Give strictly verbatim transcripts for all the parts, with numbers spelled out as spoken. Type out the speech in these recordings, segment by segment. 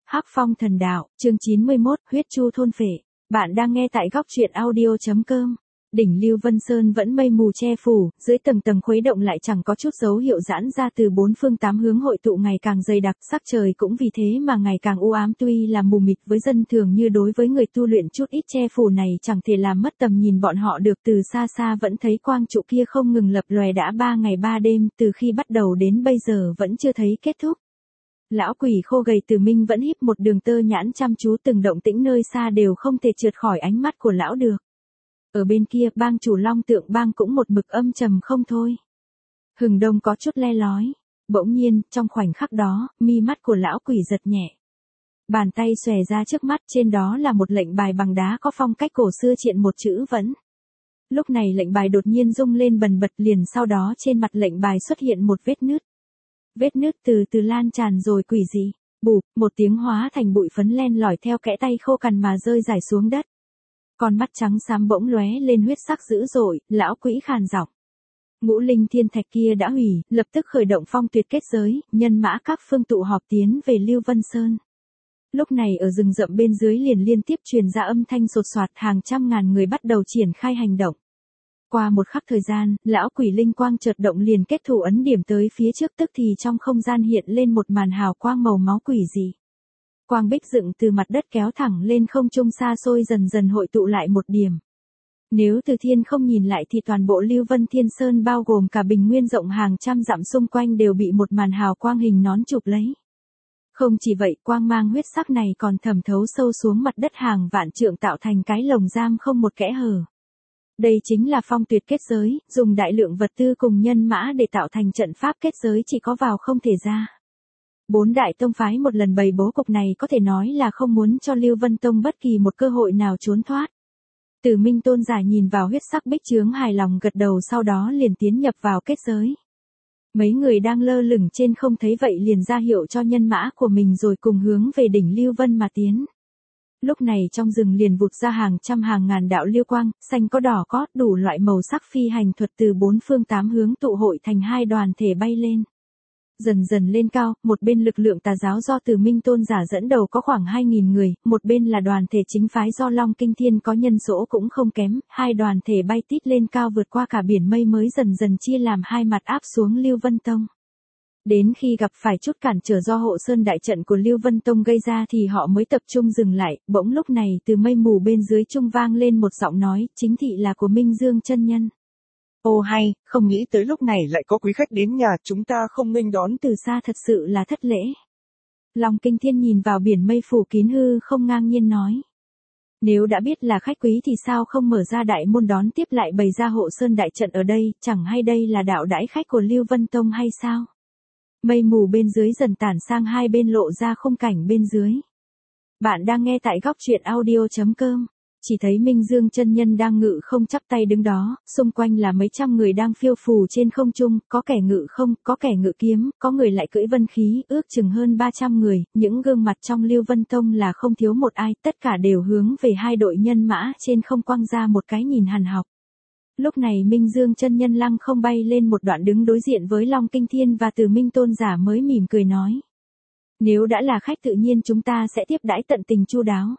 Hắc Phong Thần Đạo, chương chín mươi mốt, Huyết Chu Thôn Phệ. Bạn đang nghe tại góc truyện audio chấm com. Đỉnh Lưu Vân Sơn vẫn mây mù che phủ, dưới tầng tầng khuấy động lại chẳng có chút dấu hiệu giãn ra, từ bốn phương tám hướng hội tụ ngày càng dày đặc, sắc trời cũng vì thế mà ngày càng u ám. Tuy là mù mịt với dân thường, như đối với người tu luyện chút ít che phủ này chẳng thể làm mất tầm nhìn bọn họ được. Từ xa xa vẫn thấy quang trụ kia không ngừng lập lòe đã ba ngày ba đêm, từ khi bắt đầu đến bây giờ vẫn chưa thấy kết thúc. Lão quỷ khô gầy Từ Minh vẫn híp một đường tơ nhãn chăm chú từng động tĩnh nơi xa đều không thể trượt khỏi ánh mắt của lão được. Ở bên kia, bang chủ Long Tượng Bang cũng một mực âm trầm không thôi. Hừng đông có chút le lói. Bỗng nhiên, trong khoảnh khắc đó, mi mắt của lão quỷ giật nhẹ. Bàn tay xòe ra trước mắt, trên đó là một lệnh bài bằng đá có phong cách cổ xưa triện một chữ Vẫn. Lúc này lệnh bài đột nhiên rung lên bần bật, liền sau đó trên mặt lệnh bài xuất hiện một vết nứt. Vết nứt từ từ lan tràn rồi quỷ dị. Bụp, một tiếng hóa thành bụi phấn len lỏi theo kẽ tay khô cằn mà rơi rải xuống đất. Con mắt trắng xám bỗng lóe lên huyết sắc dữ dội, lão quỷ khàn giọng. Ngũ linh thiên thạch kia đã hủy, lập tức khởi động phong tuyệt kết giới, nhân mã các phương tụ họp tiến về Lưu Vân Sơn. Lúc này ở rừng rậm bên dưới liền liên tiếp truyền ra âm thanh sột soạt, hàng trăm ngàn người bắt đầu triển khai hành động. Qua một khắc thời gian, lão quỷ linh quang chợt động liền kết thủ ấn điểm tới phía trước, tức thì trong không gian hiện lên một màn hào quang màu máu quỷ dị. Quang bích dựng từ mặt đất kéo thẳng lên không trung xa xôi, dần dần hội tụ lại một điểm. Nếu từ thiên không nhìn lại thì toàn bộ Lưu Vân Thiên Sơn bao gồm cả bình nguyên rộng hàng trăm dặm xung quanh đều bị một màn hào quang hình nón chụp lấy. Không chỉ vậy, quang mang huyết sắc này còn thẩm thấu sâu xuống mặt đất hàng vạn trượng, tạo thành cái lồng giam không một kẽ hở. Đây chính là phong tuyệt kết giới, dùng đại lượng vật tư cùng nhân mã để tạo thành trận pháp kết giới, chỉ có vào không thể ra. Bốn đại tông phái một lần bày bố cục này có thể nói là không muốn cho Lưu Vân Tông bất kỳ một cơ hội nào trốn thoát. Từ Minh tôn giả nhìn vào huyết sắc bích chướng hài lòng gật đầu, sau đó liền tiến nhập vào kết giới. Mấy người đang lơ lửng trên không thấy vậy liền ra hiệu cho nhân mã của mình rồi cùng hướng về đỉnh Lưu Vân mà tiến. Lúc này trong rừng liền vụt ra hàng trăm hàng ngàn đạo lưu quang, xanh có đỏ có, đủ loại màu sắc phi hành thuật từ bốn phương tám hướng tụ hội thành hai đoàn thể bay lên. Dần dần lên cao, một bên lực lượng tà giáo do Từ Minh tôn giả dẫn đầu có khoảng hai nghìn người, một bên là đoàn thể chính phái do Long Kinh Thiên có nhân số cũng không kém, hai đoàn thể bay tít lên cao vượt qua cả biển mây mới dần dần chia làm hai mặt áp xuống Lưu Vân Tông. Đến khi gặp phải chút cản trở do hộ sơn đại trận của Lưu Vân Tông gây ra thì họ mới tập trung dừng lại. Bỗng lúc này từ mây mù bên dưới trung vang lên một giọng nói, chính thị là của Minh Dương chân nhân. Ô hay, không nghĩ tới lúc này lại có quý khách đến nhà chúng ta không nghênh đón. Từ xa thật sự là thất lễ. Long Kinh Thiên nhìn vào biển mây phủ kín hư không ngang nhiên nói. Nếu đã biết là khách quý thì sao không mở ra đại môn đón tiếp, lại bày ra hộ sơn đại trận ở đây, chẳng hay đây là đạo đãi khách của Lưu Vân Tông hay sao? Mây mù bên dưới dần tản sang hai bên, lộ ra khung cảnh bên dưới. Bạn đang nghe tại góc truyện audio chấm com. Chỉ thấy Minh Dương chân nhân đang ngự không chắp tay đứng đó, xung quanh là mấy trăm người đang phiêu phù trên không trung, có kẻ ngự không, có kẻ ngự kiếm, có người lại cưỡi vân khí, ước chừng hơn ba trăm người, những gương mặt trong Lưu Vân Tông là không thiếu một ai, tất cả đều hướng về hai đội nhân mã trên không quăng ra một cái nhìn hằn học. Lúc này Minh Dương chân nhân lăng không bay lên một đoạn đứng đối diện với Long Kinh Thiên và Từ Minh tôn giả mới mỉm cười nói. Nếu đã là khách tự nhiên chúng ta sẽ tiếp đãi tận tình chu đáo.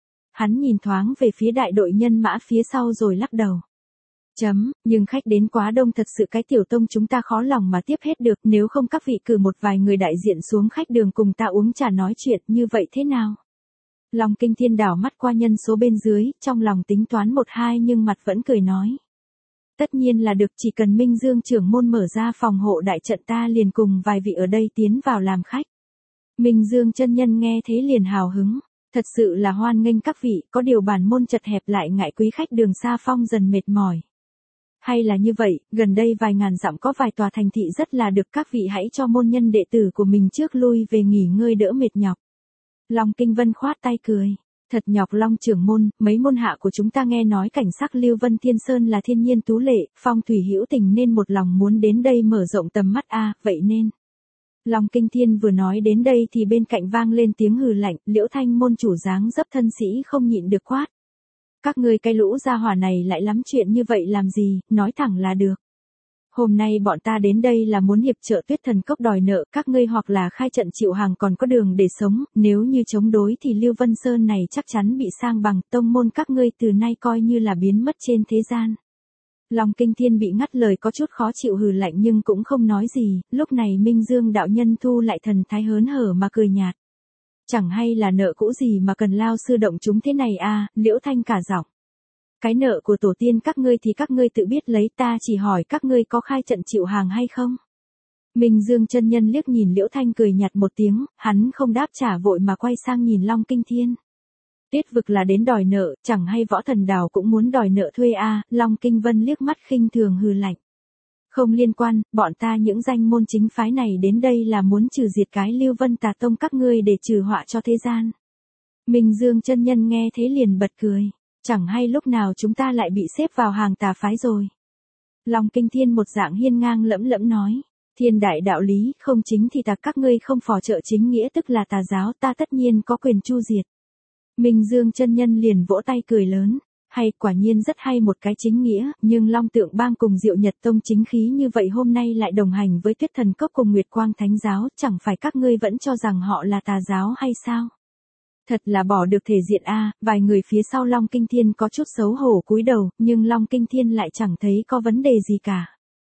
Hắn nhìn thoáng về phía đại đội nhân mã phía sau rồi lắc đầu. Chấm, nhưng khách đến quá đông, thật sự cái tiểu tông chúng ta khó lòng mà tiếp hết được, nếu không các vị cử một vài người đại diện xuống khách đường cùng ta uống trà nói chuyện, như vậy thế nào? Long Kinh Thiên đảo mắt qua nhân số bên dưới, trong lòng tính toán một hai nhưng mặt vẫn cười nói. Tất nhiên là được, chỉ cần Minh Dương trưởng môn mở ra phòng hộ đại trận ta liền cùng vài vị ở đây tiến vào làm khách. Minh Dương chân nhân nghe thế liền hào hứng. Thật sự là hoan nghênh các vị, có điều bản môn chật hẹp lại ngại quý khách đường xa phong dần mệt mỏi. Hay là như vậy, gần đây vài ngàn dặm có vài tòa thành thị rất là được, các vị hãy cho môn nhân đệ tử của mình trước lui về nghỉ ngơi đỡ mệt nhọc. Long Kinh Vân khoát tay cười. Thật nhọc Long trưởng môn, mấy môn hạ của chúng ta nghe nói cảnh sắc Lưu Vân Thiên Sơn là thiên nhiên tú lệ, phong thủy hữu tình nên một lòng muốn đến đây mở rộng tầm mắt a, vậy nên. Long Kinh Thiên vừa nói đến đây thì bên cạnh vang lên tiếng hừ lạnh, Liễu Thanh môn chủ dáng dấp thân sĩ không nhịn được quát. Các ngươi cái lũ gia hỏa này lại lắm chuyện như vậy làm gì, nói thẳng là được. Hôm nay bọn ta đến đây là muốn hiệp trợ Tuyết Thần Cốc đòi nợ, các ngươi hoặc là khai trận chịu hàng còn có đường để sống, nếu như chống đối thì Lưu Vân Sơn này chắc chắn bị sang bằng, tông môn các ngươi từ nay coi như là biến mất trên thế gian. Long Kinh Thiên bị ngắt lời có chút khó chịu hừ lạnh nhưng cũng không nói gì, lúc này Minh Dương đạo nhân thu lại thần thái hớn hở mà cười nhạt. Chẳng hay là nợ cũ gì mà cần lao sư động chúng thế này à, Liễu Thanh cả giọng. Cái nợ của tổ tiên các ngươi thì các ngươi tự biết lấy, ta chỉ hỏi các ngươi có khai trận chịu hàng hay không. Minh Dương chân nhân liếc nhìn Liễu Thanh cười nhạt một tiếng, hắn không đáp trả vội mà quay sang nhìn Long Kinh Thiên. Tiết vực là đến đòi nợ, chẳng hay Võ Thần Đào cũng muốn đòi nợ thuê à, Long Kinh Vân liếc mắt khinh thường hừ lạnh. Không liên quan, bọn ta những danh môn chính phái này đến đây là muốn trừ diệt cái Lưu Vân Tà Tông các ngươi để trừ họa cho thế gian. Minh Dương chân nhân nghe thế liền bật cười, chẳng hay lúc nào chúng ta lại bị xếp vào hàng tà phái rồi. Long Kinh Thiên một dạng hiên ngang lẫm lẫm nói, thiên đại đạo lý, không chính thì tà các ngươi không phò trợ chính nghĩa tức là tà giáo, ta tất nhiên có quyền chu diệt. Minh Dương chân nhân liền vỗ tay cười lớn, hay, quả nhiên rất hay một cái chính nghĩa, nhưng Long Tượng Bang cùng Diệu Nhật Tông chính khí như vậy hôm nay lại đồng hành với Tuyết Thần Cốc cùng Nguyệt Quang Thánh Giáo, chẳng phải các ngươi vẫn cho rằng họ là tà giáo hay sao? Thật là bỏ được thể diện a, vài người phía sau Long Kinh Thiên có chút xấu hổ cúi đầu, nhưng Long Kinh Thiên lại chẳng thấy có vấn đề gì cả.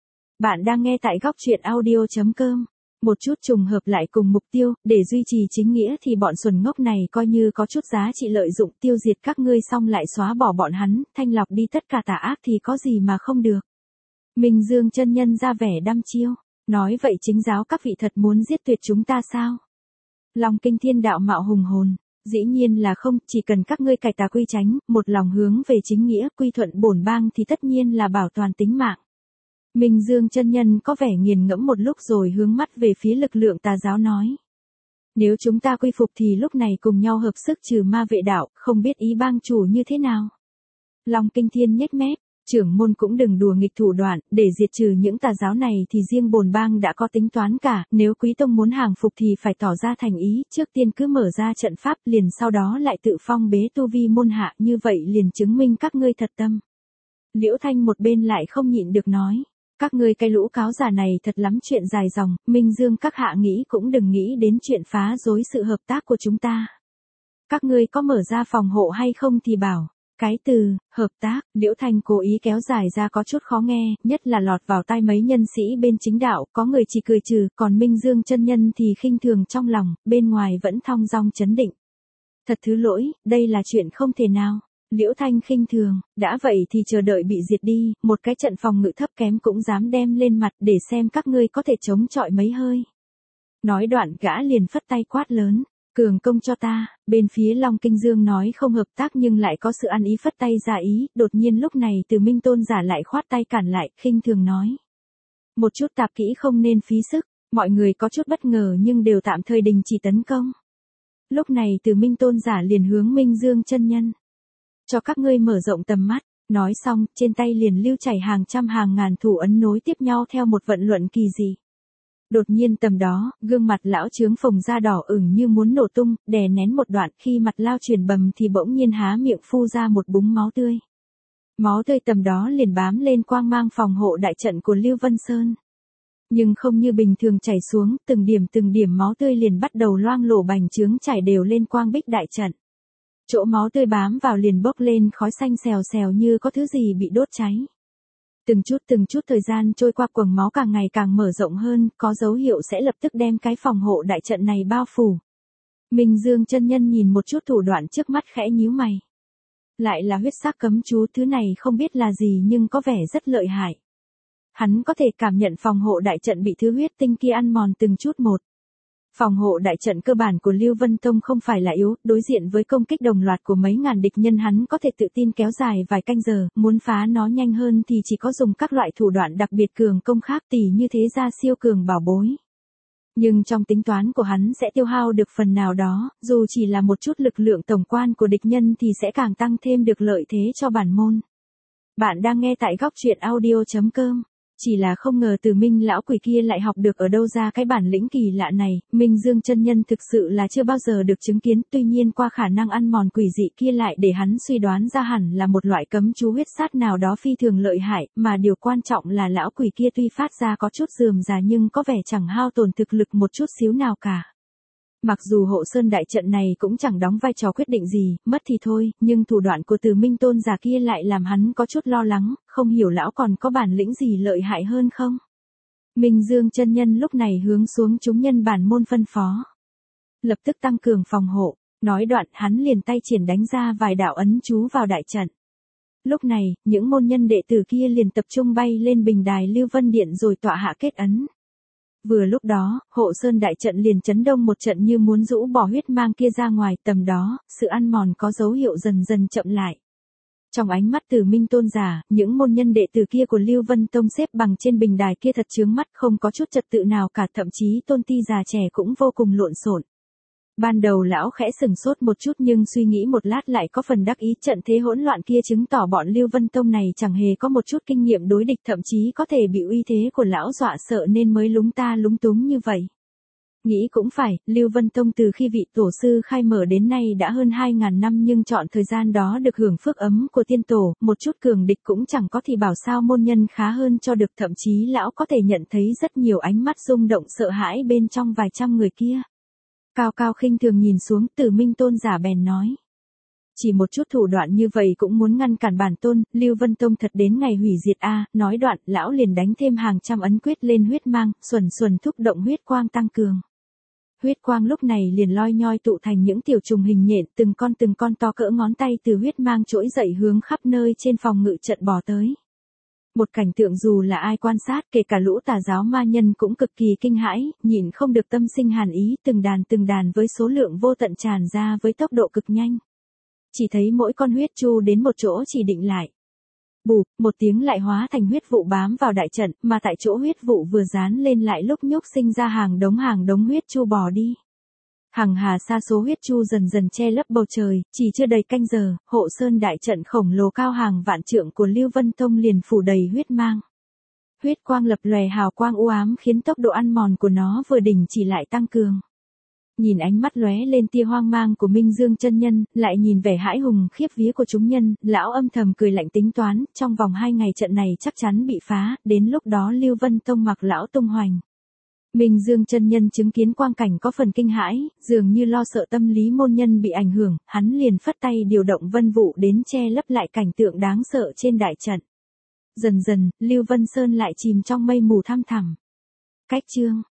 Bạn đang nghe tại góc truyện audio chấm com. Một chút trùng hợp lại cùng mục tiêu, để duy trì chính nghĩa thì bọn xuẩn ngốc này coi như có chút giá trị lợi dụng tiêu diệt các ngươi xong lại xóa bỏ bọn hắn, thanh lọc đi tất cả tà ác thì có gì mà không được. Minh Dương chân nhân ra vẻ đăm chiêu, nói vậy chính giáo các vị thật muốn giết tuyệt chúng ta sao? Long Kinh Thiên đạo mạo hùng hồn, dĩ nhiên là không, chỉ cần các ngươi cải tà quy chánh, một lòng hướng về chính nghĩa, quy thuận bổn bang thì tất nhiên là bảo toàn tính mạng. Minh Dương chân nhân có vẻ nghiền ngẫm một lúc rồi hướng mắt về phía lực lượng tà giáo nói. Nếu chúng ta quy phục thì lúc này cùng nhau hợp sức trừ ma vệ đạo, không biết ý bang chủ như thế nào. Long Kinh Thiên nhếch mép, trưởng môn cũng đừng đùa nghịch thủ đoạn, để diệt trừ những tà giáo này thì riêng bồn bang đã có tính toán cả, nếu quý tông muốn hàng phục thì phải tỏ ra thành ý, trước tiên cứ mở ra trận pháp liền sau đó lại tự phong bế tu vi môn hạ, như vậy liền chứng minh các ngươi thật tâm. Liễu Thanh một bên lại không nhịn được nói. Các ngươi cái lũ cáo giả này thật lắm chuyện dài dòng, Minh Dương các hạ nghĩ cũng đừng nghĩ đến chuyện phá rối sự hợp tác của chúng ta. Các ngươi có mở ra phòng hộ hay không thì bảo, cái từ, hợp tác, Liễu Thanh cố ý kéo dài ra có chút khó nghe, nhất là lọt vào tai mấy nhân sĩ bên chính đạo, có người chỉ cười trừ, còn Minh Dương chân nhân thì khinh thường trong lòng, bên ngoài vẫn thong dong chấn định. Thật thứ lỗi, đây là chuyện không thể nào. Liễu Thanh khinh thường, đã vậy thì chờ đợi bị diệt đi, một cái trận phòng ngự thấp kém cũng dám đem lên mặt để xem các ngươi có thể chống chọi mấy hơi. Nói đoạn gã liền phất tay quát lớn, cường công cho ta, bên phía Long Kinh Dương nói không hợp tác nhưng lại có sự ăn ý phất tay ra ý, đột nhiên lúc này Từ Minh Tôn giả lại khoát tay cản lại, khinh thường nói. Một chút tạp kỹ không nên phí sức, mọi người có chút bất ngờ nhưng đều tạm thời đình chỉ tấn công. Lúc này Từ Minh Tôn giả liền hướng Minh Dương chân nhân. Cho các ngươi mở rộng tầm mắt, nói xong, trên tay liền lưu chảy hàng trăm hàng ngàn thủ ấn nối tiếp nhau theo một vận luận kỳ dị. Đột nhiên tầm đó, gương mặt lão trướng phồng ra đỏ ửng như muốn nổ tung, đè nén một đoạn, khi mặt lao chuyển bầm thì bỗng nhiên há miệng phu ra một búng máu tươi. Máu tươi tầm đó liền bám lên quang mang phòng hộ đại trận của Lưu Vân Sơn. Nhưng không như bình thường chảy xuống, từng điểm từng điểm máu tươi liền bắt đầu loang lổ bành trướng chảy đều lên quang bích đại trận. Chỗ máu tươi bám vào liền bốc lên khói xanh xèo xèo như có thứ gì bị đốt cháy. Từng chút từng chút thời gian trôi qua quầng máu càng ngày càng mở rộng hơn, có dấu hiệu sẽ lập tức đem cái phòng hộ đại trận này bao phủ. Minh Dương chân nhân nhìn một chút thủ đoạn trước mắt khẽ nhíu mày. Lại là huyết sắc cấm chú, thứ này không biết là gì nhưng có vẻ rất lợi hại. Hắn có thể cảm nhận phòng hộ đại trận bị thứ huyết tinh kia ăn mòn từng chút một. Phòng hộ đại trận cơ bản của Lưu Vân Tông không phải là yếu, đối diện với công kích đồng loạt của mấy ngàn địch nhân hắn có thể tự tin kéo dài vài canh giờ, muốn phá nó nhanh hơn thì chỉ có dùng các loại thủ đoạn đặc biệt cường công khác tỉ như thế ra siêu cường bảo bối. Nhưng trong tính toán của hắn sẽ tiêu hao được phần nào đó, dù chỉ là một chút lực lượng tổng quan của địch nhân thì sẽ càng tăng thêm được lợi thế cho bản môn. Bạn đang nghe tại góc truyện audio chấm com. Chỉ là không ngờ Từ Minh lão quỷ kia lại học được ở đâu ra cái bản lĩnh kỳ lạ này, Minh Dương chân nhân thực sự là chưa bao giờ được chứng kiến, tuy nhiên qua khả năng ăn mòn quỷ dị kia lại để hắn suy đoán ra hẳn là một loại cấm chú huyết sát nào đó phi thường lợi hại, mà điều quan trọng là lão quỷ kia tuy phát ra có chút rườm rà nhưng có vẻ chẳng hao tổn thực lực một chút xíu nào cả. Mặc dù hộ sơn đại trận này cũng chẳng đóng vai trò quyết định gì, mất thì thôi, nhưng thủ đoạn của Từ Minh tôn giả kia lại làm hắn có chút lo lắng, không hiểu lão còn có bản lĩnh gì lợi hại hơn không. Minh Dương chân nhân lúc này hướng xuống chúng nhân bản môn phân phó. Lập tức tăng cường phòng hộ, nói đoạn hắn liền tay triển đánh ra vài đạo ấn chú vào đại trận. Lúc này, những môn nhân đệ tử kia liền tập trung bay lên bình đài Lưu Vân Điện rồi tọa hạ kết ấn. Vừa lúc đó, hộ sơn đại trận liền chấn động một trận như muốn rũ bỏ huyết mang kia ra ngoài, tầm đó, sự ăn mòn có dấu hiệu dần dần chậm lại. Trong ánh mắt Từ Minh tôn giả, những môn nhân đệ tử kia của Lưu Vân Tông xếp bằng trên bình đài kia thật chướng mắt, không có chút trật tự nào cả, thậm chí tôn ti già trẻ cũng vô cùng lộn xộn. Ban đầu lão khẽ sừng sốt một chút nhưng suy nghĩ một lát lại có phần đắc ý, trận thế hỗn loạn kia chứng tỏ bọn Lưu Vân Tông này chẳng hề có một chút kinh nghiệm đối địch, thậm chí có thể bị uy thế của lão dọa sợ nên mới lúng ta lúng túng như vậy. Nghĩ cũng phải, Lưu Vân Tông từ khi vị tổ sư khai mở đến nay đã hơn hai ngàn năm nhưng chọn thời gian đó được hưởng phước ấm của tiên tổ, một chút cường địch cũng chẳng có thì bảo sao môn nhân khá hơn cho được, thậm chí lão có thể nhận thấy rất nhiều ánh mắt rung động sợ hãi bên trong vài trăm người kia. Cao cao khinh thường nhìn xuống, Từ Minh tôn giả bèn nói. Chỉ một chút thủ đoạn như vậy cũng muốn ngăn cản bản tôn, Lưu Vân Tông thật đến ngày hủy diệt a. À, nói đoạn, lão liền đánh thêm hàng trăm ấn quyết lên huyết mang, xuẩn xuẩn thúc động huyết quang tăng cường. Huyết quang lúc này liền loi nhoi tụ thành những tiểu trùng hình nhện, từng con từng con to cỡ ngón tay từ huyết mang trỗi dậy hướng khắp nơi trên phòng ngự trận bò tới. Một cảnh tượng dù là ai quan sát, kể cả lũ tà giáo ma nhân cũng cực kỳ kinh hãi, nhìn không được tâm sinh hàn ý, từng đàn từng đàn với số lượng vô tận tràn ra với tốc độ cực nhanh. Chỉ thấy mỗi con huyết chu đến một chỗ chỉ định lại. Bụp, một tiếng lại hóa thành huyết vụ bám vào đại trận, mà tại chỗ huyết vụ vừa dán lên lại lúc nhúc sinh ra hàng đống hàng đống huyết chu bò đi. Hằng hà sa số huyết chu dần dần che lấp bầu trời, chỉ chưa đầy canh giờ, hộ sơn đại trận khổng lồ cao hàng vạn trượng của Lưu Vân Tông liền phủ đầy huyết mang. Huyết quang lập lòe hào quang u ám khiến tốc độ ăn mòn của nó vừa đình chỉ lại tăng cường. Nhìn ánh mắt lóe lên tia hoang mang của Minh Dương chân nhân, lại nhìn vẻ hãi hùng khiếp vía của chúng nhân, lão âm thầm cười lạnh tính toán, trong vòng hai ngày trận này chắc chắn bị phá, đến lúc đó Lưu Vân Tông mặc lão tung hoành. Minh Dương chân nhân chứng kiến quang cảnh có phần kinh hãi, dường như lo sợ tâm lý môn nhân bị ảnh hưởng, hắn liền phất tay điều động vân vụ đến che lấp lại cảnh tượng đáng sợ trên đại trận. Dần dần, Lưu Vân Sơn lại chìm trong mây mù thăm thẳm. Cách chương